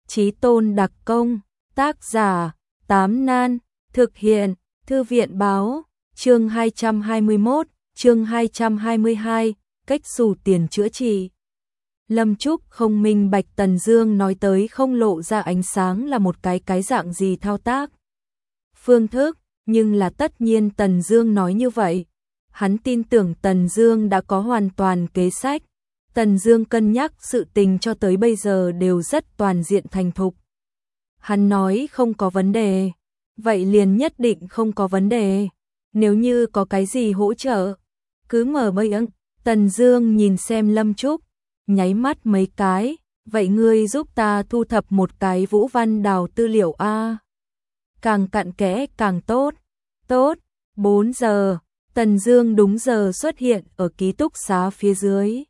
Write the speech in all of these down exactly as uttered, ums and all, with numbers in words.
Chí Tôn đặc công, tác giả, Tám Nan, thực hiện, Thư viện báo, chương hai trăm hai mươi mốt, chương hai trăm hai mươi hai, cách xù tiền chữa trị. Lâm Trúc không minh bạch Tần Dương nói tới không lộ ra ánh sáng là một cái cái dạng gì thao tác. Phương thức, nhưng là tất nhiên Tần Dương nói như vậy. Hắn tin tưởng Tần Dương đã có hoàn toàn kế sách. Tần Dương cân nhắc sự tình cho tới bây giờ đều rất toàn diện thành thục. Hắn nói không có vấn đề, vậy liền nhất định không có vấn đề. Nếu như có cái gì hỗ trợ, cứ mở bơi ưng. Tần Dương nhìn xem Lâm Trúc, nháy mắt mấy cái, vậy ngươi giúp ta thu thập một cái Vũ Văn Đào tư liệu a. Càng cặn kẽ càng tốt. Tốt, bốn giờ, Tần Dương đúng giờ xuất hiện ở ký túc xá phía dưới.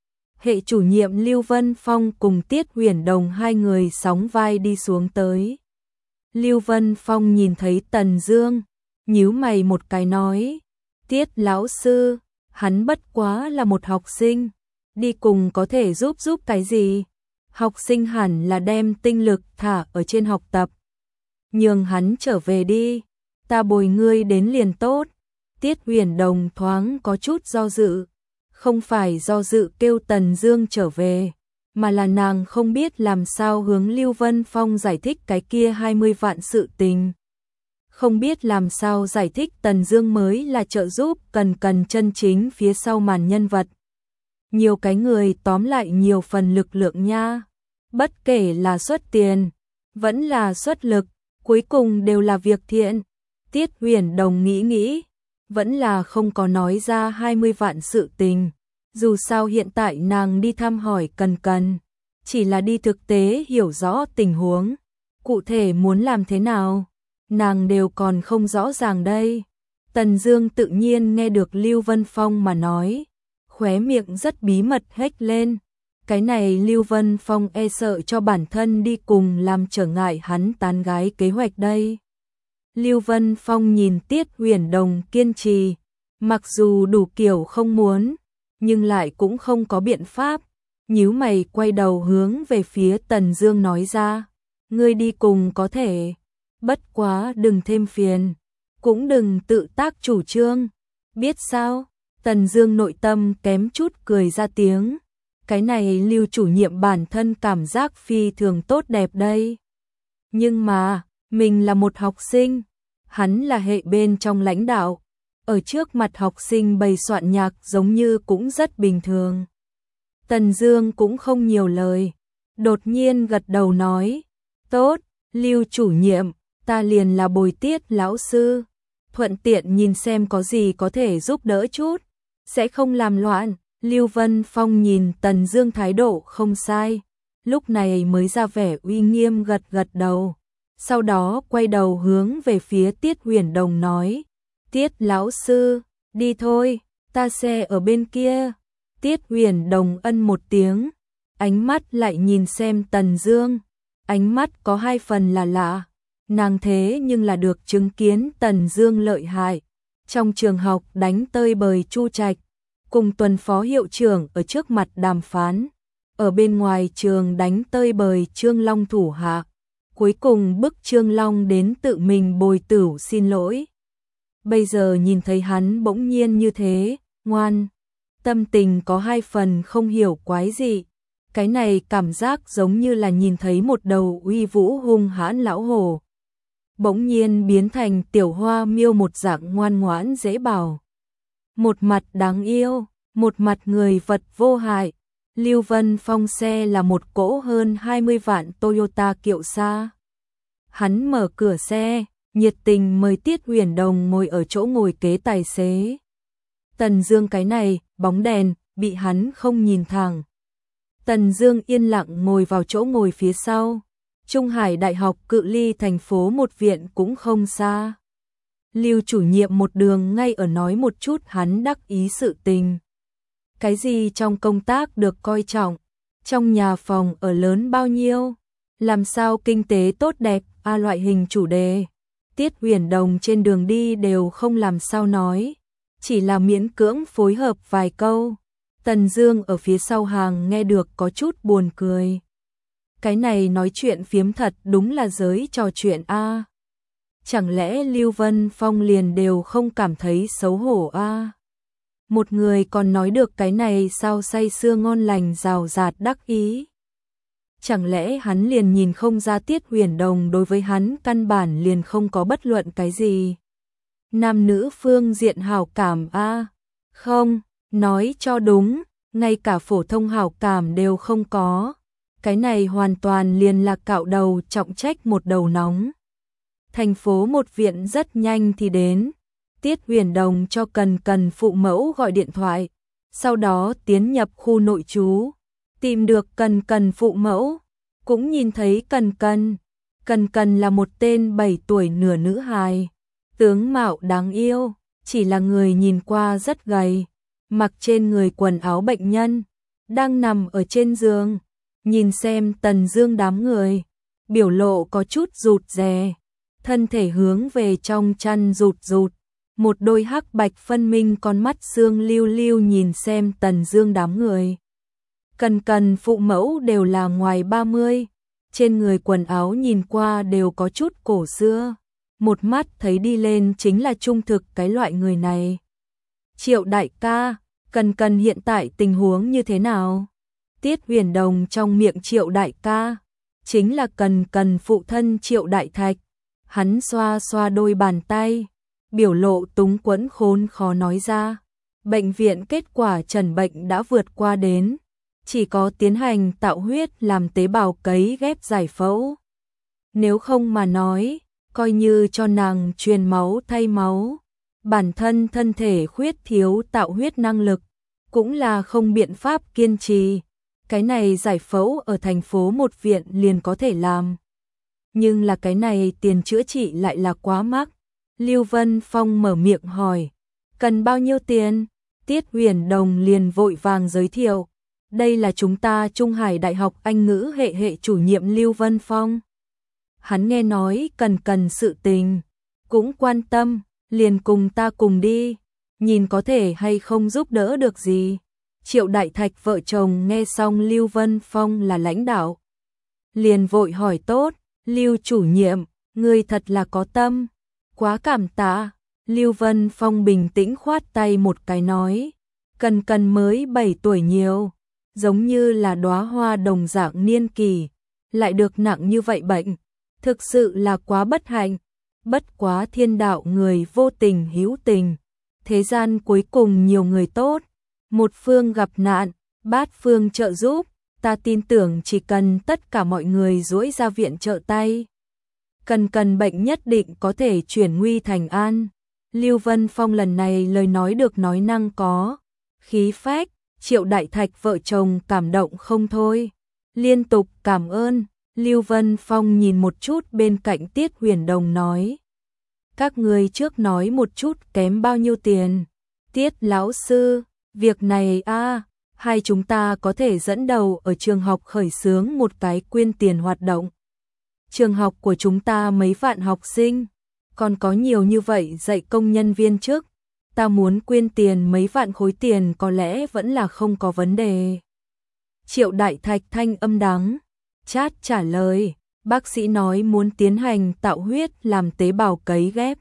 Hệ chủ nhiệm Lưu Vân Phong cùng Tiết Huyền Đồng hai người sóng vai đi xuống tới. Lưu Vân Phong nhìn thấy Tần Dương, nhíu mày một cái nói, Tiết lão sư, hắn bất quá là một học sinh, đi cùng có thể giúp giúp cái gì? Học sinh hẳn là đem tinh lực thả ở trên học tập. Nhường hắn trở về đi, ta bồi ngươi đến liền tốt. Tiết Huyền Đồng thoáng có chút do dự, không phải do dự kêu Tần Dương trở về, mà là nàng không biết làm sao hướng Lưu Vân Phong giải thích cái kia hai mươi vạn sự tình. Không biết làm sao giải thích Tần Dương mới là trợ giúp cần cần chân chính phía sau màn nhân vật. Nhiều cái người tóm lại nhiều phần lực lượng nha. Bất kể là xuất tiền, vẫn là xuất lực, cuối cùng đều là việc thiện. Tiết Huyền Đồng nghĩ nghĩ, vẫn là không có nói ra hai mươi vạn sự tình. Dù sao hiện tại nàng đi thăm hỏi cần cần, chỉ là đi thực tế hiểu rõ tình huống. Cụ thể muốn làm thế nào, nàng đều còn không rõ ràng đây. Tần Dương tự nhiên nghe được Lưu Vân Phong mà nói, khóe miệng rất bí mật hếch lên. Cái này Lưu Vân Phong e sợ cho bản thân đi cùng làm trở ngại hắn tán gái kế hoạch đây. Lưu Vân Phong nhìn Tiết Huyền Đồng kiên trì, mặc dù đủ kiểu không muốn, nhưng lại cũng không có biện pháp. Nhíu mày quay đầu hướng về phía Tần Dương nói ra, ngươi đi cùng có thể, bất quá đừng thêm phiền, cũng đừng tự tác chủ trương, biết sao? Tần Dương nội tâm kém chút cười ra tiếng. Cái này Lưu chủ nhiệm bản thân cảm giác phi thường tốt đẹp đây. Nhưng mà, mình là một học sinh, hắn là hệ bên trong lãnh đạo, ở trước mặt học sinh bày soạn nhạc giống như cũng rất bình thường. Tần Dương cũng không nhiều lời, đột nhiên gật đầu nói, tốt, Lưu chủ nhiệm, ta liền là bồi Tiết lão sư, thuận tiện nhìn xem có gì có thể giúp đỡ chút, sẽ không làm loạn. Lưu Vân Phong nhìn Tần Dương thái độ không sai, lúc này mới ra vẻ uy nghiêm gật gật đầu. Sau đó quay đầu hướng về phía Tiết Huyền Đồng nói, Tiết lão sư, đi thôi, ta xe ở bên kia. Tiết Huyền Đồng ân một tiếng, ánh mắt lại nhìn xem Tần Dương, ánh mắt có hai phần là lạ. Nàng thế nhưng là được chứng kiến Tần Dương lợi hại, trong trường học đánh tơi bời Chu Trạch, cùng Tuần phó hiệu trưởng ở trước mặt đàm phán, ở bên ngoài trường đánh tơi bời Trương Long thủ hạ, cuối cùng bức Trương Long đến tự mình bồi tửu xin lỗi. Bây giờ nhìn thấy hắn bỗng nhiên như thế, ngoan, tâm tình có hai phần không hiểu quái gì. Cái này cảm giác giống như là nhìn thấy một đầu uy vũ hung hãn lão hổ, bỗng nhiên biến thành tiểu hoa miêu một dạng ngoan ngoãn dễ bảo. Một mặt đáng yêu, một mặt người vật vô hại. Lưu Vân Phong xe là một cỗ hơn hai mươi vạn Toyota kiệu xa. Hắn mở cửa xe, nhiệt tình mời Tiết Huyền Đồng ngồi ở chỗ ngồi kế tài xế. Tần Dương cái này, bóng đèn, bị hắn không nhìn thẳng. Tần Dương yên lặng ngồi vào chỗ ngồi phía sau. Trung Hải Đại học cự ly thành phố một viện cũng không xa. Lưu chủ nhiệm một đường ngay ở nói một chút hắn đắc ý sự tình. Cái gì trong công tác được coi trọng, trong nhà phòng ở lớn bao nhiêu, làm sao kinh tế tốt đẹp, a loại hình chủ đề. Tiết Huyền Đồng trên đường đi đều không làm sao nói, chỉ là miễn cưỡng phối hợp vài câu. Tần Dương ở phía sau hàng nghe được có chút buồn cười. Cái này nói chuyện phiếm thật đúng là giới trò chuyện a. Chẳng lẽ Lưu Vân Phong liền đều không cảm thấy xấu hổ a? Một người còn nói được cái này sao say sưa ngon lành rào rạt đắc ý. Chẳng lẽ hắn liền nhìn không ra Tiết Huyền Đồng đối với hắn căn bản liền không có bất luận cái gì. Nam nữ phương diện hảo cảm a? Không, nói cho đúng, ngay cả phổ thông hảo cảm đều không có. Cái này hoàn toàn liền là cạo đầu trọng trách một đầu nóng. Thành phố một viện rất nhanh thì đến. Tiết Huyền Đồng cho Cần Cần phụ mẫu gọi điện thoại, sau đó tiến nhập khu nội trú, tìm được Cần Cần phụ mẫu, cũng nhìn thấy Cần Cần. Cần Cần là một tên bảy tuổi nửa nữ hài, tướng mạo đáng yêu, chỉ là người nhìn qua rất gầy, mặc trên người quần áo bệnh nhân, đang nằm ở trên giường, nhìn xem Tần Dương đám người, biểu lộ có chút rụt rè, thân thể hướng về trong chăn rụt rụt. Một đôi hắc bạch phân minh con mắt xương lưu lưu nhìn xem Tần Dương đám người. Cần Cần phụ mẫu đều là ngoài ba mươi, trên người quần áo nhìn qua đều có chút cổ xưa, một mắt thấy đi lên chính là trung thực cái loại người này. Triệu đại ca, Cần Cần hiện tại tình huống như thế nào? Tiết Huyền Đồng trong miệng Triệu đại ca, chính là Cần Cần phụ thân Triệu Đại Thạch. Hắn xoa xoa đôi bàn tay, biểu lộ túng quẫn khốn khó nói ra. Bệnh viện kết quả trần bệnh đã vượt qua đến, chỉ có tiến hành tạo huyết làm tế bào cấy ghép giải phẫu. Nếu không mà nói, coi như cho nàng truyền máu thay máu, bản thân thân thể khuyết thiếu tạo huyết năng lực, cũng là không biện pháp kiên trì. Cái này giải phẫu ở thành phố một viện liền có thể làm. Nhưng là cái này tiền chữa trị lại là quá mắc. Lưu Vân Phong mở miệng hỏi, cần bao nhiêu tiền? Tiết Huyền Đồng liền vội vàng giới thiệu, đây là chúng ta Trung Hải Đại học Anh ngữ hệ hệ chủ nhiệm Lưu Vân Phong. Hắn nghe nói Cần Cần sự tình, cũng quan tâm, liền cùng ta cùng đi, nhìn có thể hay không giúp đỡ được gì. Triệu Đại Thạch vợ chồng nghe xong Lưu Vân Phong là lãnh đạo, liền vội hỏi tốt, Lưu chủ nhiệm, người thật là có tâm, quá cảm tạ. Lưu Vân Phong bình tĩnh khoát tay một cái nói, Cần Cần mới bảy tuổi nhiều, giống như là đóa hoa đồng dạng niên kỳ, lại được nặng như vậy bệnh, thực sự là quá bất hạnh. Bất quá thiên đạo người vô tình hữu tình, thế gian cuối cùng nhiều người tốt, một phương gặp nạn, bát phương trợ giúp, ta tin tưởng chỉ cần tất cả mọi người duỗi ra viện trợ tay, Cần Cần bệnh nhất định có thể chuyển nguy thành an. Lưu Vân Phong lần này lời nói được nói năng có khí phách, Triệu Đại Thạch vợ chồng cảm động không thôi, liên tục cảm ơn. Lưu Vân Phong nhìn một chút bên cạnh Tiết Huyền Đồng nói, các người trước nói một chút kém bao nhiêu tiền. Tiết lão sư, việc này a, hai chúng ta có thể dẫn đầu ở trường học khởi xướng một cái quyên tiền hoạt động. Trường học của chúng ta mấy vạn học sinh, còn có nhiều như vậy dạy công nhân viên chức, ta muốn quyên tiền mấy vạn khối tiền có lẽ vẫn là không có vấn đề. Triệu Đại Thạch thanh âm đắng chát trả lời, bác sĩ nói muốn tiến hành tạo huyết làm tế bào cấy ghép,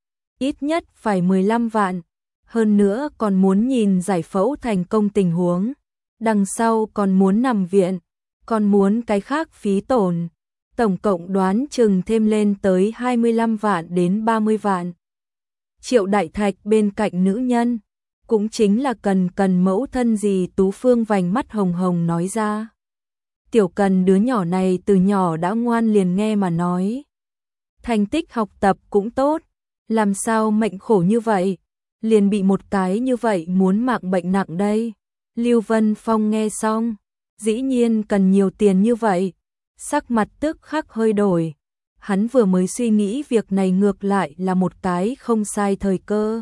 ít nhất phải mười lăm vạn, hơn nữa còn muốn nhìn giải phẫu thành công tình huống, đằng sau còn muốn nằm viện, còn muốn cái khác phí tổn, tổng cộng đoán chừng thêm lên tới hai mươi lăm vạn đến ba mươi vạn. Triệu Đại Thạch bên cạnh nữ nhân, cũng chính là Cần Cần mẫu thân gì Tú Phương vành mắt hồng hồng nói ra. Tiểu Cần đứa nhỏ này từ nhỏ đã ngoan liền nghe mà nói. Thành tích học tập cũng tốt, làm sao mệnh khổ như vậy, liền bị một cái như vậy muốn mạng bệnh nặng đây. Lưu Vân Phong nghe xong, dĩ nhiên cần nhiều tiền như vậy, sắc mặt tức khắc hơi đổi. Hắn vừa mới suy nghĩ việc này ngược lại là một cái không sai thời cơ.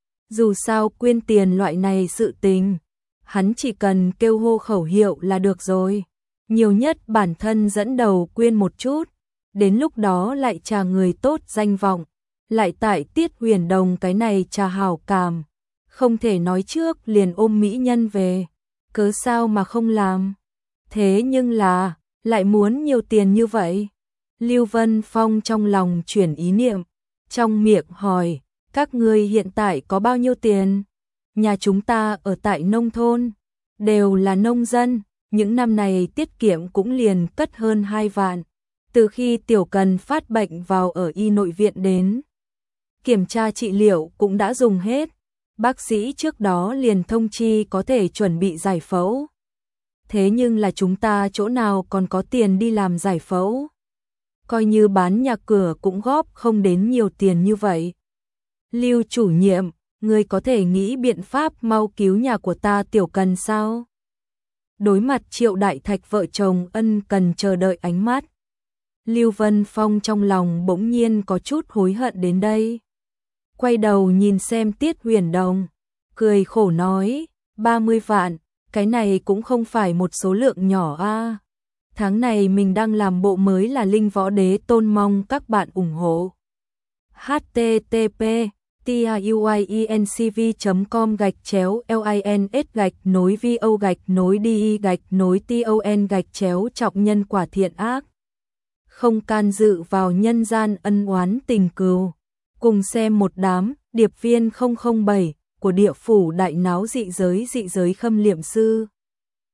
Dù sao quyên tiền loại này sự tình, hắn chỉ cần kêu hô khẩu hiệu là được rồi. Nhiều nhất bản thân dẫn đầu quyên một chút, đến lúc đó lại trà người tốt danh vọng, lại tại Tiết Huyền Đồng cái này trà hảo cảm, không thể nói trước liền ôm mỹ nhân về, cớ sao mà không làm. Thế nhưng là, lại muốn nhiều tiền như vậy? Lưu Vân Phong trong lòng chuyển ý niệm, trong miệng hỏi, các ngươi hiện tại có bao nhiêu tiền? Nhà chúng ta ở tại nông thôn, đều là nông dân, những năm này tiết kiệm cũng liền cất hơn hai vạn. Từ khi Tiểu Cần phát bệnh vào ở y nội viện đến, kiểm tra trị liệu cũng đã dùng hết. Bác sĩ trước đó liền thông chi có thể chuẩn bị giải phẫu. Thế nhưng là chúng ta chỗ nào còn có tiền đi làm giải phẫu? Coi như bán nhà cửa cũng góp không đến nhiều tiền như vậy. Lưu chủ nhiệm, ngươi có thể nghĩ biện pháp mau cứu nhà của ta Tiểu Cần sao? Đối mặt Triệu Đại Thạch vợ chồng ân cần chờ đợi ánh mắt, Lưu Vân Phong trong lòng bỗng nhiên có chút hối hận đến đây. Quay đầu nhìn xem Tiết Huyền Đồng, cười khổ nói, ba mươi vạn, cái này cũng không phải một số lượng nhỏ a. Tháng này mình đang làm bộ mới là Linh Võ Đế Tôn, mong các bạn ủng hộ. h t t p tuyencv chấm com gạch chéo lins gạch nối vo gạch nối đi gạch nối ton gạch chéo trọng nhân quả thiện ác. Không can dự vào nhân gian ân oán tình cừu. Cùng xem một đám điệp viên không không bảy của địa phủ đại náo dị giới dị giới khâm liệm sư.